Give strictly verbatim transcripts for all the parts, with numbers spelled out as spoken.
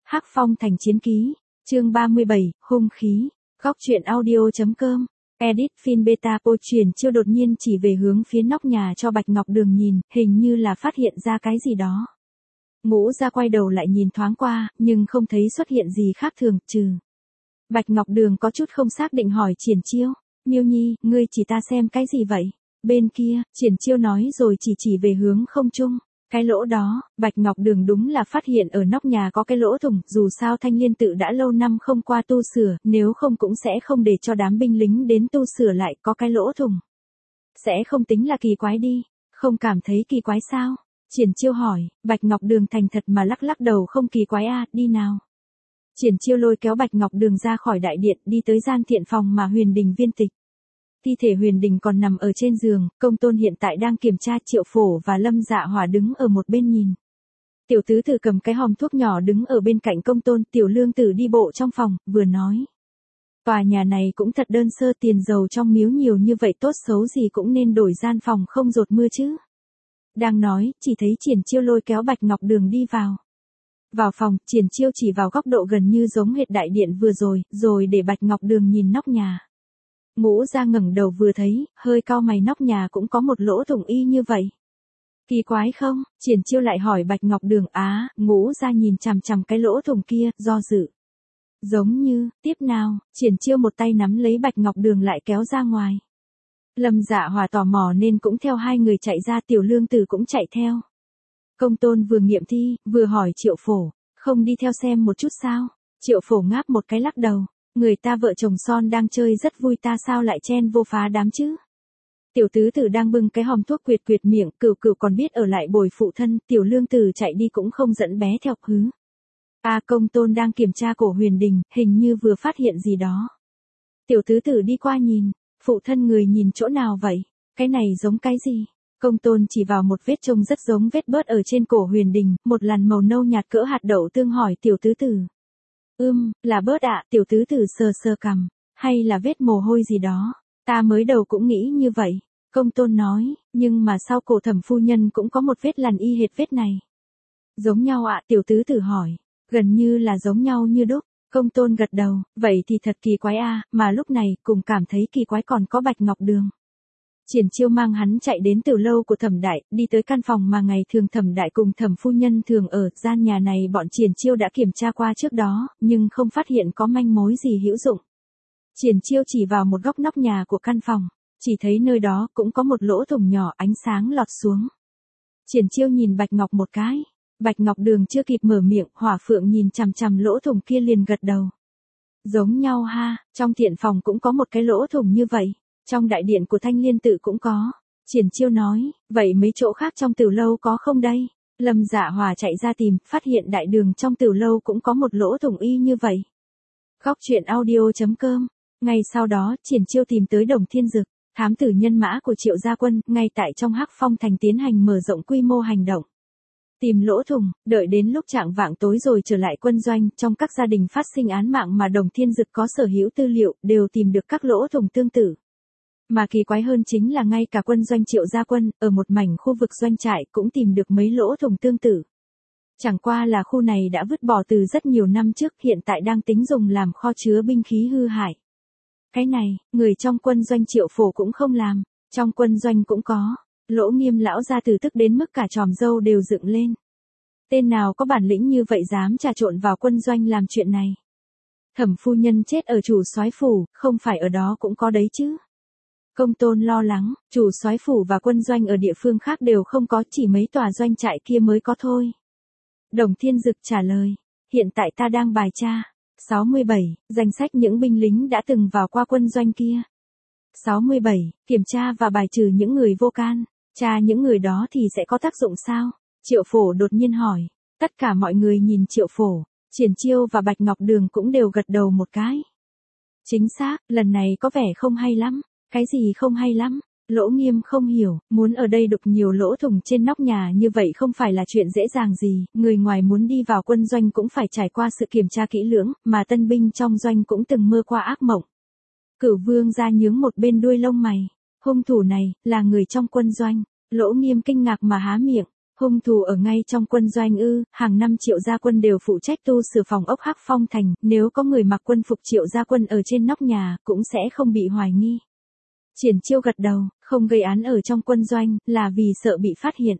Hắc Phong Thành Chiến Ký, chương ba mươi bảy, hung khí, góc truyện audio.com, edit fin beta po truyền chiêu đột nhiên chỉ về hướng phía nóc nhà cho Bạch Ngọc Đường nhìn, hình như là phát hiện ra cái gì đó. Ngũ ra quay đầu lại nhìn thoáng qua, nhưng không thấy xuất hiện gì khác thường, trừ. Bạch Ngọc Đường có chút không xác định hỏi Triển Chiêu, Miêu Nhi, ngươi chỉ ta xem cái gì vậy? Bên kia, Triển Chiêu nói rồi chỉ chỉ về hướng không trung. Cái lỗ đó, Bạch Ngọc Đường đúng là phát hiện ở nóc nhà có cái lỗ thủng, dù sao Thanh Liên tự đã lâu năm không qua tu sửa, nếu không cũng sẽ không để cho đám binh lính đến tu sửa lại, có cái lỗ thủng. Sẽ không tính là kỳ quái đi, không cảm thấy kỳ quái sao? Triển Chiêu hỏi, Bạch Ngọc Đường thành thật mà lắc lắc đầu không kỳ quái à, đi nào. Triển Chiêu lôi kéo Bạch Ngọc Đường ra khỏi đại điện, đi tới gian thiện phòng mà Huyền Đình viên tịch. Thi thể Huyền Đình còn nằm ở trên giường, Công Tôn hiện tại đang kiểm tra, Triệu Phổ và Lâm Dạ Hỏa đứng ở một bên nhìn. Tiểu tứ tử cầm cái hòm thuốc nhỏ đứng ở bên cạnh Công Tôn, Tiểu Lương Tử đi bộ trong phòng, vừa nói. Tòa nhà này cũng thật đơn sơ, tiền dầu trong miếu nhiều như vậy, tốt xấu gì cũng nên đổi gian phòng không dột mưa chứ. Đang nói, chỉ thấy Triển Chiêu lôi kéo Bạch Ngọc Đường đi vào. Vào phòng, Triển Chiêu chỉ vào góc độ gần như giống hệt đại điện vừa rồi, rồi để Bạch Ngọc Đường nhìn nóc nhà. Ngũ ra ngẩng đầu vừa thấy, hơi cau mày, nóc nhà cũng có một lỗ thủng y như vậy. Kỳ quái không? Triển Chiêu lại hỏi Bạch Ngọc Đường. Á, Ngũ ra nhìn chằm chằm cái lỗ thủng kia, do dự. Giống như, tiếp nào, Triển Chiêu một tay nắm lấy Bạch Ngọc Đường lại kéo ra ngoài. Lâm Dạ Hỏa tò mò nên cũng theo hai người chạy ra, Tiểu Lương Tử cũng chạy theo. Công Tôn vừa nghiệm thi, vừa hỏi Triệu Phổ, không đi theo xem một chút sao? Triệu Phổ ngáp một cái lắc đầu. Người ta vợ chồng son đang chơi rất vui, ta sao lại chen vô phá đám chứ? Tiểu tứ tử đang bưng cái hòm thuốc quyệt quyệt miệng, Cửu Cửu còn biết ở lại bồi phụ thân, Tiểu Lương Tử chạy đi cũng không dẫn bé theo, hứ. A Công Tôn đang kiểm tra cổ Huyền Đình, hình như vừa phát hiện gì đó. Tiểu tứ tử đi qua nhìn, phụ thân người nhìn chỗ nào vậy? Cái này giống cái gì? Công Tôn chỉ vào một vết trông rất giống vết bớt ở trên cổ Huyền Đình, một làn màu nâu nhạt cỡ hạt đậu tương, hỏi Tiểu tứ tử. Ưm, là bớt ạ, Tiểu tứ tử sờ sờ cằm, hay là vết mồ hôi gì đó, ta mới đầu cũng nghĩ như vậy. Công Tôn nói, nhưng mà sau cổ Thẩm phu nhân cũng có một vết lằn y hệt vết này. Giống nhau ạ, Tiểu tứ tử hỏi, gần như là giống nhau như đúc. Công Tôn gật đầu, vậy thì thật kỳ quái a, mà lúc này cùng cảm thấy kỳ quái còn có Bạch Ngọc Đường. Triển Chiêu mang hắn chạy đến từ lâu của Thẩm Đại, đi tới căn phòng mà ngày thường Thẩm Đại cùng Thẩm phu nhân thường ở. Gian nhà này bọn Triển Chiêu đã kiểm tra qua trước đó, nhưng không phát hiện có manh mối gì hữu dụng. Triển Chiêu chỉ vào một góc nóc nhà của căn phòng, chỉ thấy nơi đó cũng có một lỗ thủng nhỏ, ánh sáng lọt xuống. Triển Chiêu nhìn Bạch Ngọc một cái, Bạch Ngọc Đường chưa kịp mở miệng, Hỏa Phượng nhìn chằm chằm lỗ thủng kia liền gật đầu. Giống nhau ha, trong thiện phòng cũng có một cái lỗ thủng như vậy. Trong đại điện của Thanh Liên tự cũng có. Triển Chiêu nói, vậy mấy chỗ khác trong tử lâu có không đây? Lâm Dạ Hỏa chạy ra tìm, phát hiện đại đường trong tử lâu cũng có một lỗ thủng y như vậy. Góc truyện audio.com. Ngay sau đó, Triển Chiêu tìm tới Đồng Thiên Dực, thám tử nhân mã của Triệu Gia Quân, ngay tại trong Hắc Phong Thành tiến hành mở rộng quy mô hành động. Tìm lỗ thủng, đợi đến lúc chạng vạng tối rồi trở lại quân doanh, trong các gia đình phát sinh án mạng mà Đồng Thiên Dực có sở hữu tư liệu, đều tìm được các lỗ thủng tương tự. Mà kỳ quái hơn chính là ngay cả quân doanh Triệu Gia Quân, ở một mảnh khu vực doanh trại cũng tìm được mấy lỗ thủng tương tự. Chẳng qua là khu này đã vứt bỏ từ rất nhiều năm trước, hiện tại đang tính dùng làm kho chứa binh khí hư hại. Cái này, người trong quân doanh Triệu Phổ cũng không làm, trong quân doanh cũng có. Lỗ Nghiêm lão gia từ tức đến mức cả tròm râu đều dựng lên. Tên nào có bản lĩnh như vậy dám trà trộn vào quân doanh làm chuyện này? Thẩm phu nhân chết ở chủ soái phủ, không phải ở đó cũng có đấy chứ? Công Tôn lo lắng, chủ soái phủ và quân doanh ở địa phương khác đều không có, chỉ mấy tòa doanh trại kia mới có thôi. Đồng Thiên Dực trả lời, hiện tại ta đang bài tra. sáu mươi bảy, danh sách những binh lính đã từng vào qua quân doanh kia. sáu mươi bảy, kiểm tra và bài trừ những người vô can. Tra những người đó thì sẽ có tác dụng sao? Triệu Phổ đột nhiên hỏi. Tất cả mọi người nhìn Triệu Phổ, Triển Chiêu và Bạch Ngọc Đường cũng đều gật đầu một cái. Chính xác, lần này có vẻ không hay lắm. Cái gì không hay lắm? Lỗ Nghiêm không hiểu, muốn ở đây đục nhiều lỗ thủng trên nóc nhà như vậy không phải là chuyện dễ dàng gì, người ngoài muốn đi vào quân doanh cũng phải trải qua sự kiểm tra kỹ lưỡng, mà tân binh trong doanh cũng từng mơ qua ác mộng. Cửu Vương ra nhướng một bên đuôi lông mày, hung thủ này, là người trong quân doanh. Lỗ Nghiêm kinh ngạc mà há miệng, Hung thủ ở ngay trong quân doanh ư? Hàng năm Triệu gia quân đều phụ trách tu sửa phòng ốc Hắc Phong thành, nếu có người mặc quân phục Triệu gia quân ở trên nóc nhà, cũng sẽ không bị hoài nghi. Triển Chiêu gật đầu, không gây án ở trong quân doanh, là vì sợ bị phát hiện.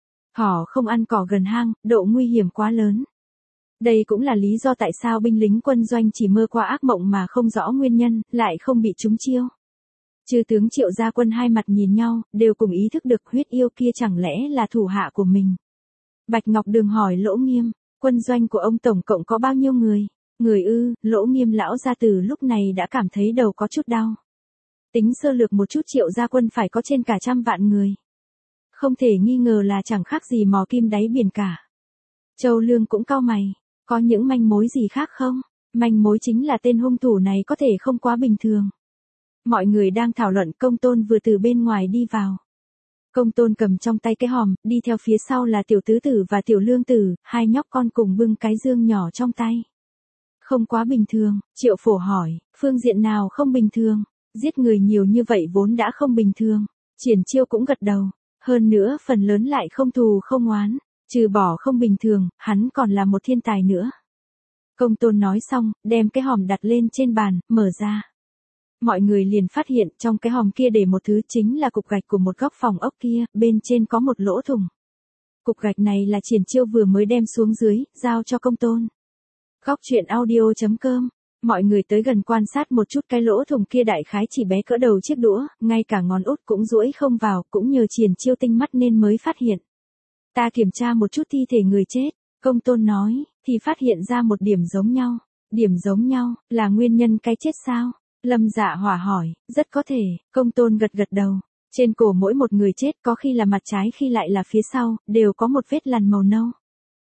Họ không ăn cỏ gần hang, độ nguy hiểm quá lớn. Đây cũng là lý do tại sao binh lính quân doanh chỉ mơ qua ác mộng mà không rõ nguyên nhân, lại không bị trúng chiêu. Chư tướng Triệu gia quân hai mặt nhìn nhau, đều cùng ý thức được huyết yêu kia chẳng lẽ là thủ hạ của mình. Bạch Ngọc Đường hỏi Lỗ Nghiêm, quân doanh của ông tổng cộng có bao nhiêu người? Người ư? Lỗ Nghiêm lão gia từ lúc này đã cảm thấy đầu có chút đau. Tính sơ lược một chút Triệu gia quân phải có trên cả trăm vạn người. Không thể nghi ngờ là chẳng khác gì mò kim đáy biển cả. Châu Lương cũng cau mày, có những manh mối gì khác không? Manh mối chính là tên hung thủ này có thể không quá bình thường. Mọi người đang thảo luận, Công Tôn vừa từ bên ngoài đi vào. Công Tôn cầm trong tay cái hòm, đi theo phía sau là Tiểu Tứ Tử và Tiểu Lương Tử, hai nhóc con cùng bưng cái dương nhỏ trong tay. Không quá bình thường, Triệu Phổ hỏi, phương diện nào không bình thường? Giết người nhiều như vậy vốn đã không bình thường. Triển Chiêu cũng gật đầu, hơn nữa phần lớn lại không thù không oán, trừ bỏ không bình thường, hắn còn là một thiên tài nữa. Công Tôn nói xong, đem cái hòm đặt lên trên bàn, mở ra. Mọi người liền phát hiện trong cái hòm kia để một thứ, chính là cục gạch của một góc phòng ốc kia, bên trên có một lỗ thủng. Cục gạch này là Triển Chiêu vừa mới đem xuống dưới, giao cho Công Tôn. Góc truyện audio chấm com. Mọi người tới gần quan sát một chút, cái lỗ thủng kia đại khái chỉ bé cỡ đầu chiếc đũa, ngay cả ngón út cũng duỗi không vào, cũng nhờ Triển Chiêu tinh mắt nên mới phát hiện. Ta kiểm tra một chút thi thể người chết, Công Tôn nói, thì phát hiện ra một điểm giống nhau. Điểm giống nhau, là nguyên nhân cái chết sao? Lâm Dạ Hỏa hỏi, rất có thể, Công Tôn gật gật đầu. Trên cổ mỗi một người chết có khi là mặt trái khi lại là phía sau, đều có một vết lằn màu nâu.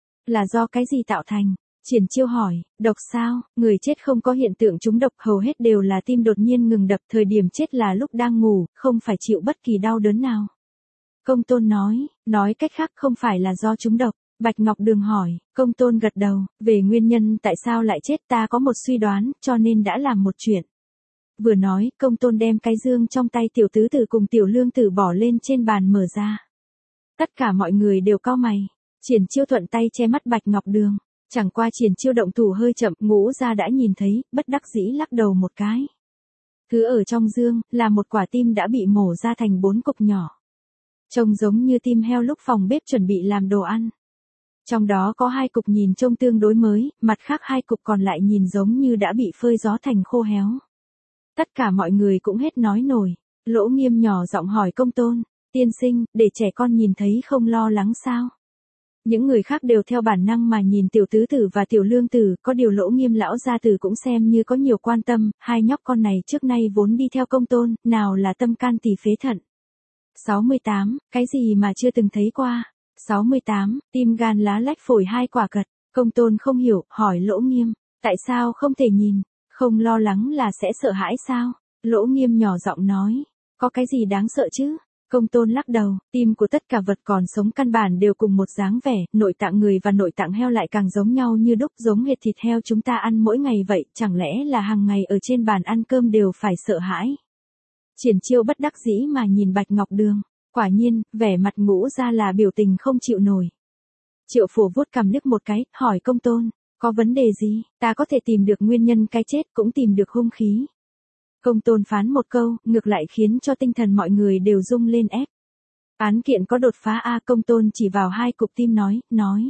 Là do cái gì tạo thành? Triển Chiêu hỏi, độc sao? Người chết không có hiện tượng trúng độc, hầu hết đều là tim đột nhiên ngừng đập, thời điểm chết là lúc đang ngủ, không phải chịu bất kỳ đau đớn nào. Công Tôn nói, nói cách khác không phải là do trúng độc. Bạch Ngọc Đường hỏi, Công Tôn gật đầu, về nguyên nhân tại sao lại chết ta có một suy đoán, cho nên đã làm một chuyện. Vừa nói, Công Tôn đem cái dương trong tay Tiểu Tứ Tử cùng Tiểu Lương Tử bỏ lên trên bàn mở ra. Tất cả mọi người đều cau mày. Triển Chiêu thuận tay che mắt Bạch Ngọc Đường. Chẳng qua Triển Chiêu động thủ hơi chậm, Ngũ Gia đã nhìn thấy, bất đắc dĩ lắc đầu một cái. Thứ ở trong dương, là một quả tim đã bị mổ ra thành bốn cục nhỏ. Trông giống như tim heo lúc phòng bếp chuẩn bị làm đồ ăn. Trong đó có hai cục nhìn trông tương đối mới, mặt khác hai cục còn lại nhìn giống như đã bị phơi gió thành khô héo. Tất cả mọi người cũng hết nói nổi. Lỗ Nghiêm nhỏ giọng hỏi Công Tôn, tiên sinh, để trẻ con nhìn thấy không lo lắng sao? Những người khác đều theo bản năng mà nhìn Tiểu Tứ Tử và Tiểu Lương Tử, có điều Lỗ Nghiêm lão gia tử cũng xem như có nhiều quan tâm, hai nhóc con này trước nay vốn đi theo Công Tôn, nào là tâm can tỳ phế thận. sáu mươi tám, cái gì mà chưa từng thấy qua? sáu mươi tám, tim gan lá lách phổi hai quả cật. Công Tôn không hiểu, hỏi Lỗ Nghiêm, tại sao không thể nhìn? Không lo lắng là sẽ sợ hãi sao? Lỗ Nghiêm nhỏ giọng nói, có cái gì đáng sợ chứ? Công Tôn lắc đầu, tim của tất cả vật còn sống căn bản đều cùng một dáng vẻ, nội tạng người và nội tạng heo lại càng giống nhau như đúc, giống hệt thịt heo chúng ta ăn mỗi ngày vậy, chẳng lẽ là hàng ngày ở trên bàn ăn cơm đều phải sợ hãi? Triển Chiêu bất đắc dĩ mà nhìn Bạch Ngọc Đường, quả nhiên, vẻ mặt Ngũ Gia là biểu tình không chịu nổi. Triệu Phổ vuốt cằm liếc một cái, hỏi Công Tôn, có vấn đề gì? Ta có thể tìm được nguyên nhân cái chết, cũng tìm được hung khí. Công Tôn phán một câu, ngược lại khiến cho tinh thần mọi người đều rung lên ép. Án kiện có đột phá a. Công Tôn chỉ vào hai cục tim nói, nói.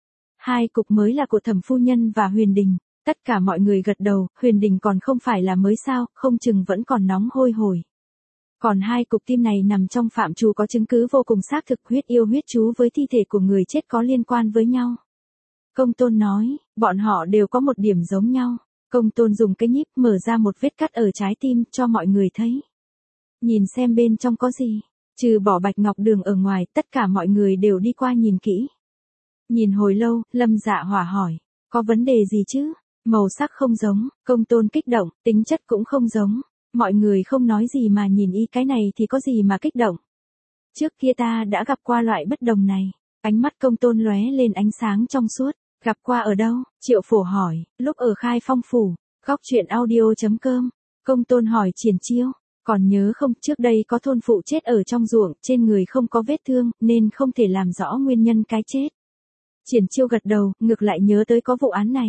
Hai cục mới là của Thẩm phu nhân và Huyền Đình. Tất cả mọi người gật đầu, Huyền Đình còn không phải là mới sao, không chừng vẫn còn nóng hôi hổi. Còn hai cục tim này nằm trong phạm trù có chứng cứ vô cùng xác thực, huyết yêu huyết chú với thi thể của người chết có liên quan với nhau. Công Tôn nói, bọn họ đều có một điểm giống nhau. Công Tôn dùng cái nhíp mở ra một vết cắt ở trái tim cho mọi người thấy. Nhìn xem bên trong có gì. Trừ bỏ Bạch Ngọc Đường ở ngoài, tất cả mọi người đều đi qua nhìn kỹ. Nhìn hồi lâu, Lâm Dạ Hỏa hỏi, có vấn đề gì chứ? Màu sắc không giống, Công Tôn kích động, tính chất cũng không giống. Mọi người không nói gì mà nhìn y cái này thì có gì mà kích động. Trước kia ta đã gặp qua loại bất đồng này. Ánh mắt Công Tôn lóe lên ánh sáng trong suốt. Gặp qua ở đâu? Triệu Phổ hỏi, lúc ở Khai Phong phủ. Góc truyện audio chấm com. Công Tôn hỏi Triển Chiêu, Còn nhớ không, trước đây có thôn phụ chết ở trong ruộng, trên người không có vết thương, nên không thể làm rõ nguyên nhân cái chết. Triển Chiêu gật đầu, ngược lại nhớ tới có vụ án này.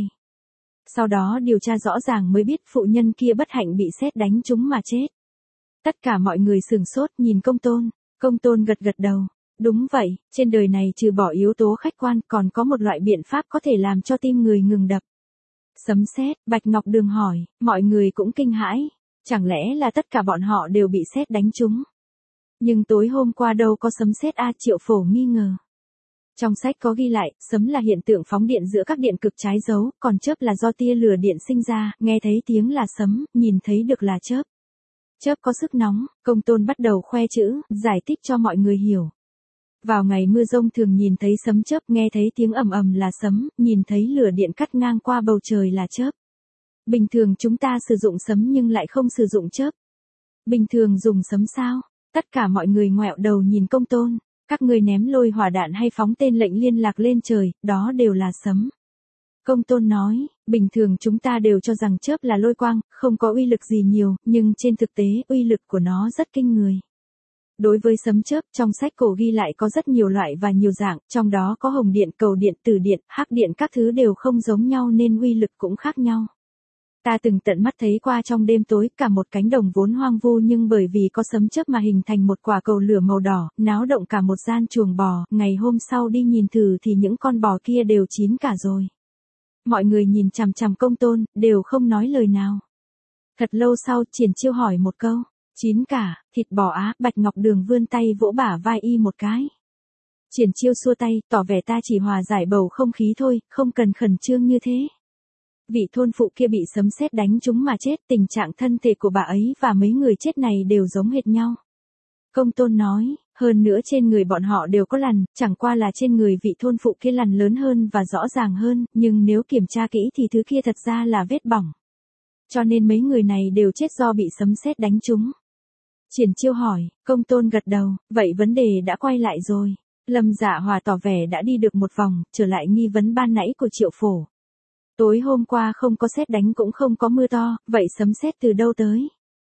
Sau đó điều tra rõ ràng mới biết phụ nhân kia bất hạnh bị sét đánh trúng mà chết. Tất cả mọi người sửng sốt nhìn Công Tôn, Công Tôn gật gật đầu. Đúng vậy, trên đời này trừ bỏ yếu tố khách quan còn có một loại biện pháp có thể làm cho tim người ngừng đập. Sấm sét, Bạch Ngọc Đường hỏi, mọi người cũng kinh hãi. Chẳng lẽ là tất cả bọn họ đều bị sét đánh trúng? Nhưng tối hôm qua đâu có sấm sét a, Triệu Phổ nghi ngờ. Trong sách có ghi lại, sấm là hiện tượng phóng điện giữa các điện cực trái dấu, còn chớp là do tia lửa điện sinh ra, nghe thấy tiếng là sấm, nhìn thấy được là chớp. Chớp có sức nóng, Công Tôn bắt đầu khoe chữ, giải thích cho mọi người hiểu. Vào ngày mưa rông thường nhìn thấy sấm chớp, nghe thấy tiếng ầm ầm là sấm, nhìn thấy lửa điện cắt ngang qua bầu trời là chớp. Bình thường chúng ta sử dụng sấm nhưng lại không sử dụng chớp. Bình thường dùng sấm sao? Tất cả mọi người ngoẹo đầu nhìn Công Tôn. Các ngươi ném lôi hỏa đạn hay phóng tên lệnh liên lạc lên trời, đó đều là sấm. Công Tôn nói, bình thường chúng ta đều cho rằng chớp là lôi quang, không có uy lực gì nhiều, nhưng trên thực tế uy lực của nó rất kinh người. Đối với sấm chớp, trong sách cổ ghi lại có rất nhiều loại và nhiều dạng, trong đó có hồng điện, cầu điện, tử điện, hắc điện, các thứ đều không giống nhau nên uy lực cũng khác nhau. Ta từng tận mắt thấy qua trong đêm tối, cả một cánh đồng vốn hoang vu nhưng bởi vì có sấm chớp mà hình thành một quả cầu lửa màu đỏ, náo động cả một gian chuồng bò, ngày hôm sau đi nhìn thử thì những con bò kia đều chín cả rồi. Mọi người nhìn chằm chằm Công Tôn, đều không nói lời nào. Thật lâu sau, Triển Chiêu hỏi một câu, chín cả, thịt bò á, Bạch Ngọc Đường vươn tay vỗ bả vai y một cái. Triển Chiêu xua tay, tỏ vẻ ta chỉ hòa giải bầu không khí thôi, không cần khẩn trương như thế. Vị thôn phụ kia bị sấm sét đánh trúng mà chết, tình trạng thân thể của bà ấy và mấy người chết này đều giống hệt nhau. Công Tôn nói, hơn nữa trên người bọn họ đều có lằn, chẳng qua là trên người vị thôn phụ kia lằn lớn hơn và rõ ràng hơn, nhưng nếu kiểm tra kỹ thì thứ kia thật ra là vết bỏng. Cho nên mấy người này đều chết do bị sấm sét đánh trúng. Triển Chiêu hỏi, Công Tôn gật đầu, vậy vấn đề đã quay lại rồi. Lâm Dạ Hòa tỏ vẻ đã đi được một vòng, trở lại nghi vấn ban nãy của Triệu Phổ. Tối hôm qua không có sét đánh cũng không có mưa to, vậy sấm sét từ đâu tới?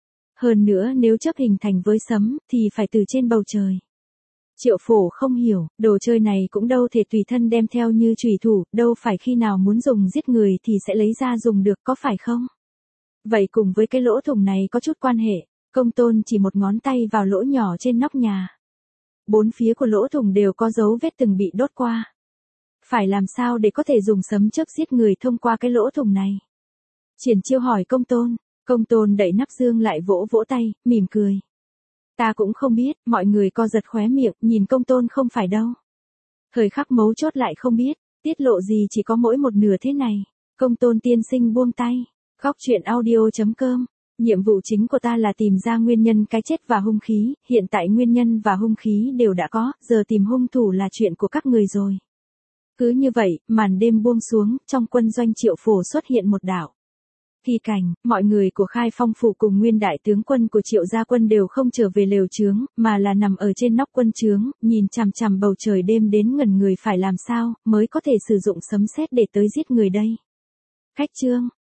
Hơn nữa nếu chớp hình thành với sấm, thì phải từ trên bầu trời. Triệu Phổ không hiểu, đồ chơi này cũng đâu thể tùy thân đem theo như chùy thủ, đâu phải khi nào muốn dùng giết người thì sẽ lấy ra dùng được, có phải không? Vậy cùng với cái lỗ thủng này có chút quan hệ. Công Tôn chỉ một ngón tay vào lỗ nhỏ trên nóc nhà. Bốn phía của lỗ thủng đều có dấu vết từng bị đốt qua. Phải làm sao để có thể dùng sấm chớp giết người thông qua cái lỗ thủng này? Triển Chiêu hỏi Công Tôn. Công Tôn đẩy nắp dương lại vỗ vỗ tay, mỉm cười. Ta cũng không biết, mọi người co giật khóe miệng, nhìn Công Tôn không phải đâu. Thời khắc mấu chốt lại không biết, tiết lộ gì chỉ có mỗi một nửa thế này. Công Tôn tiên sinh buông tay. Góc truyện audio chấm com. Nhiệm vụ chính của ta là tìm ra nguyên nhân cái chết và hung khí, hiện tại nguyên nhân và hung khí đều đã có, giờ tìm hung thủ là chuyện của các người rồi. Cứ như vậy, màn đêm buông xuống, trong quân doanh Triệu Phổ xuất hiện một đạo kỳ cảnh, mọi người của Khai Phong phủ cùng nguyên đại tướng quân của Triệu gia quân đều không trở về lều trướng, mà là nằm ở trên nóc quân trướng, nhìn chằm chằm bầu trời đêm đến ngẩn người phải làm sao, mới có thể sử dụng sấm sét để tới giết người đây. Khách trương,